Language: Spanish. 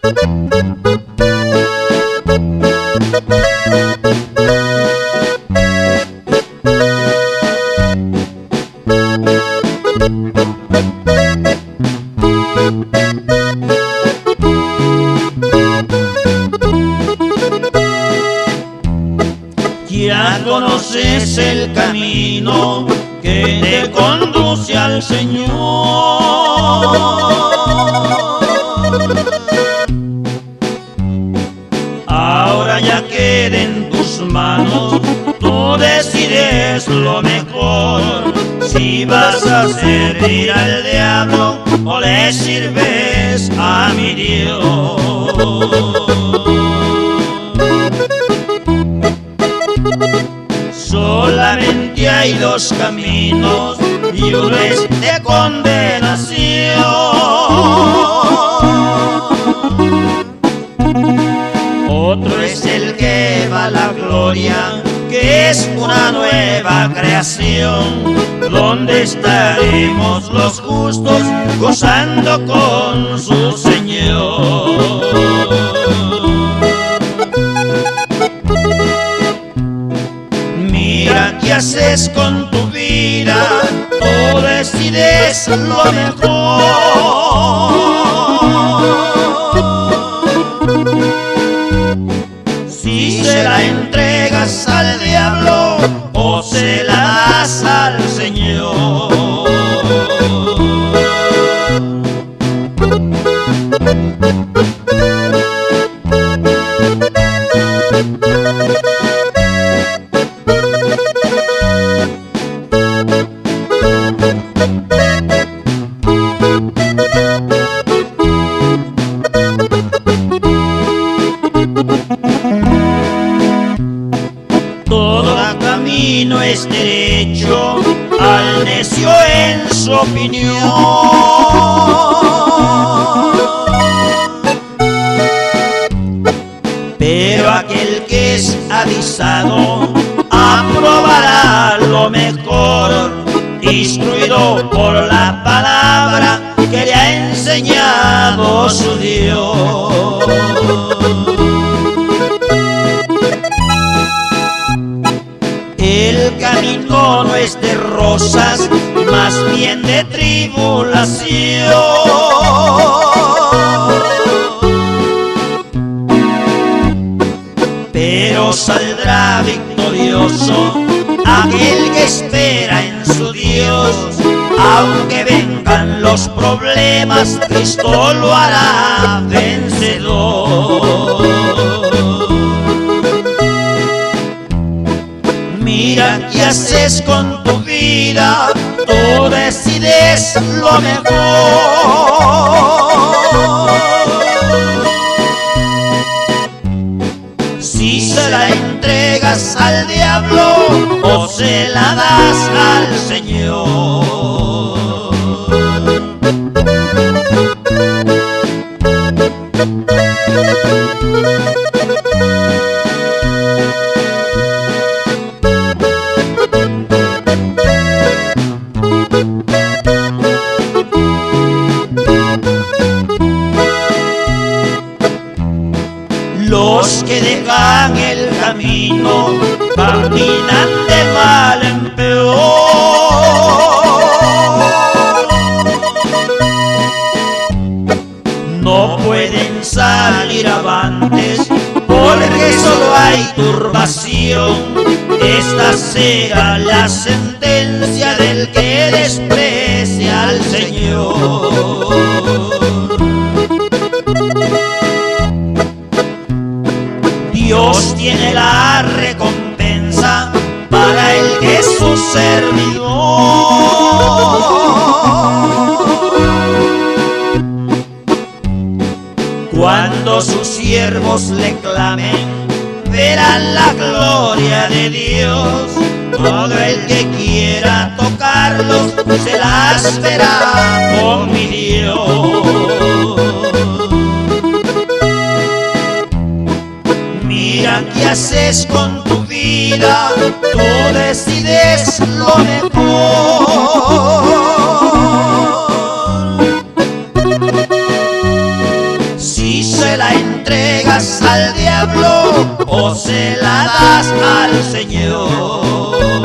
Ya conoces el camino que te conduce al Señor. Ahora ya queda en tus manos, tú decides lo mejor. Si vas a servir al diablo o le sirves a mi Dios. Solamente hay dos caminos y uno es de condenación. Otro es el que va a la gloria, que es una nueva creación, donde estaremos los justos gozando con su Señor. Mira qué haces con tu vida, tú decides lo mejor. Si se la entregas al diablo o se la das al Señor. Todo camino es derecho al necio en su opinión. Pero aquel que es avisado aprobará lo mejor, instruido por la palabra que le ha enseñado su Dios. El camino no es de rosas, más bien de tribulación. Pero saldrá victorioso aquel que espera en su Dios. Aunque vengan los problemas, Cristo lo hará vencedor. Mira qué haces con tu vida, tú decides lo mejor. Si se la entregas al diablo o se la das al Señor. Los que dejan el camino caminan de mal en peor. No pueden salir avantes porque solo hay turbación. Esta será la sentencia del que desprecia al Señor. Dios tiene la recompensa para el que es su servidor. Cuando sus siervos le clamen, verán la gloria de Dios. Todo el que quiera tocarlos se las verá con mi Dios. Mira qué haces con tu vida, tú decides lo mejor. Si se se la entregas al diablo o se la das al Señor.